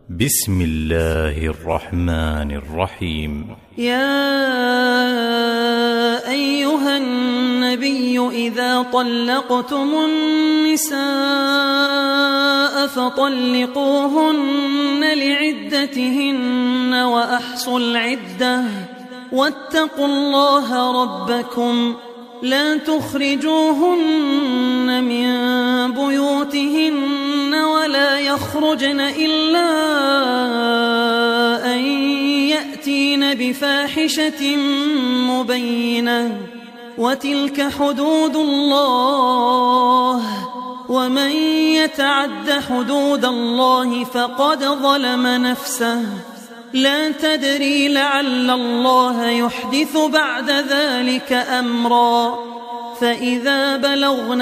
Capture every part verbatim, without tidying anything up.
بسم الله الرحمن الرحيم. يا أيها النبي إذا طلقتم النساء فطلقوهن لعدتهن وأحصوا العدة واتقوا الله ربكم لا تخرجوهن من بيوتهن ولا يخرجن إلا أن يأتين بفاحشة مبينة وتلك حدود الله ومن يتعد حدود الله فقد ظلم نفسه لا تدري لعل الله يحدث بعد ذلك أمرا فإذا بلغن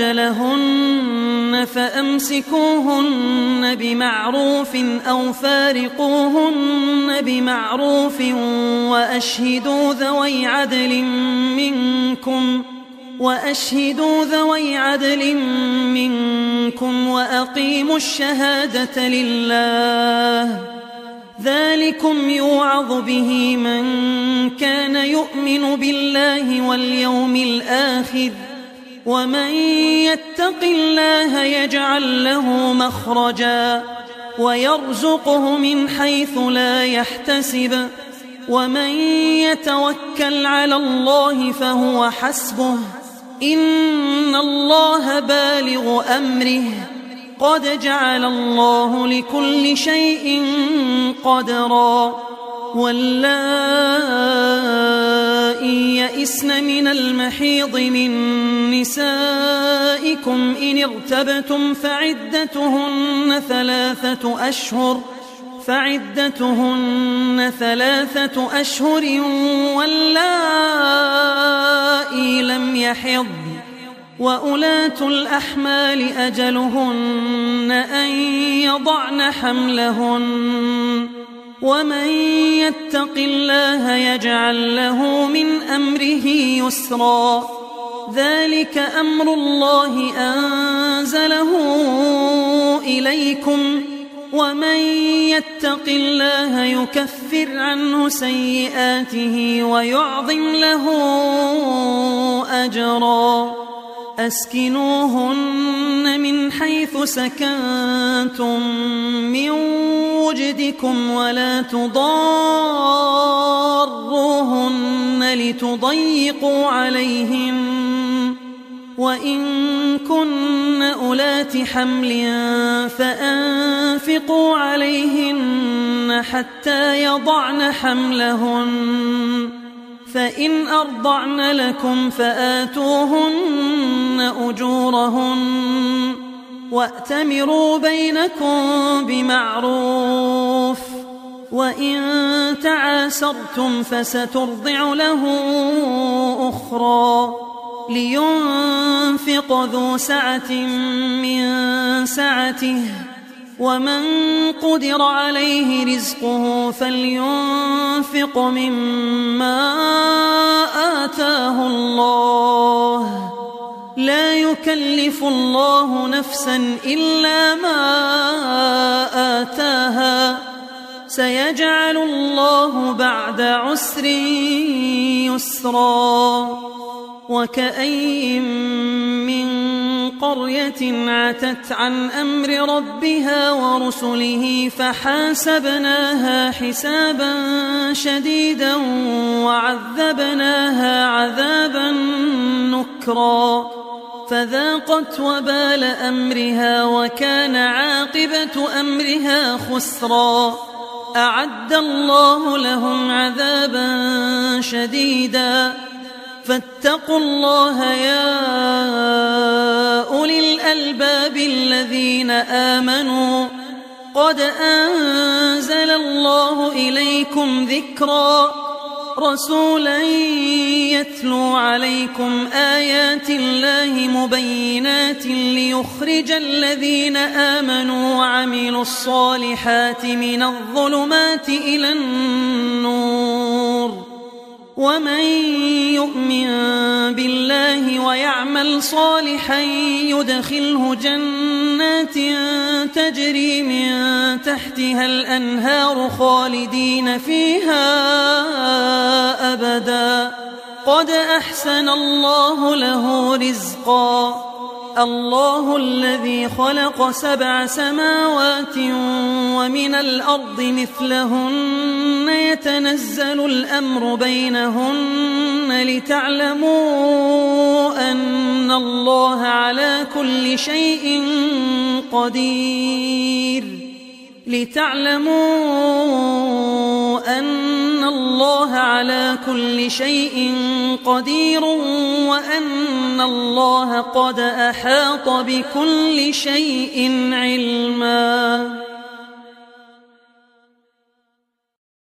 أجلهن فأمسكوهن بمعروف أو فارقوهن بمعروف وأشهدوا ذوي عدل منكم وأشهدوا ذوي عدل منكم وأقيموا الشهادة لله ذلكم يوعظ به من كان يؤمن بالله واليوم الآخر ومن يتق الله يجعل له مخرجا ويرزقه من حيث لا يحتسب ومن يتوكل على الله فهو حسبه إن الله بالغ أمره قد جعل الله لكل شيء قدرا واللائي يئسن من المحيض من نسائكم إن ارتبتم فعدتهن ثلاثة أشهر فعدتهن ثلاثة أشهر واللائي لم يحضن وأولاة الأحمال أجلهن أن يضعن حملهن ومن يتق الله يجعل له من أمره يسرا ذلك أمر الله أنزله إليكم ومن يتق الله يكفر عنه سيئاته ويعظم له أجرا أسكنوهن من حيث سكنتم من وجدكم ولا تضاروهن لتضيقوا عليهم وإن كن أولات حمل فأنفقوا عليهن حتى يضعن حملهن فإن أرضعن لكم فآتوهن أجورهن وأتمروا بينكم بمعروف وإن تعاسرتم فسترضع له أخرى لينفق ذو سعة من سعته ومن قدر عليه رزقه فلينفق مما آتاه الله لا يكلف الله نفسا إلا ما آتاها سيجعل الله بعد عسر يسرا وكأين من قرية عتت عن أمر ربها ورسله فحاسبناها حسابا شديدا وعذبناها عذابا نكرا فذاقت وبال أمرها وكان عاقبة أمرها خسرا أعد الله لهم عذابا شديدا فاتقوا الله يا أولي الألباب الذين آمنوا قد أنزل الله إليكم ذكرا رسولا يتلو عليكم آيات الله مبينات ليخرج الذين آمنوا وعملوا الصالحات من الظلمات إلى النور ومن يؤمن بالله ويعمل صالحا يدخله جنات تجري من تحتها الأنهار خالدين فيها أبدا قد أحسن الله له رزقا الله الذي خلق سبع سماوات ومن الأرض مثلهن يتنزل الأمر بينهن لتعلموا أن الله على كل شيء قدير لتعلموا أن الله على كل شيء قدير وأن الله قد أحاط بكل شيء علما.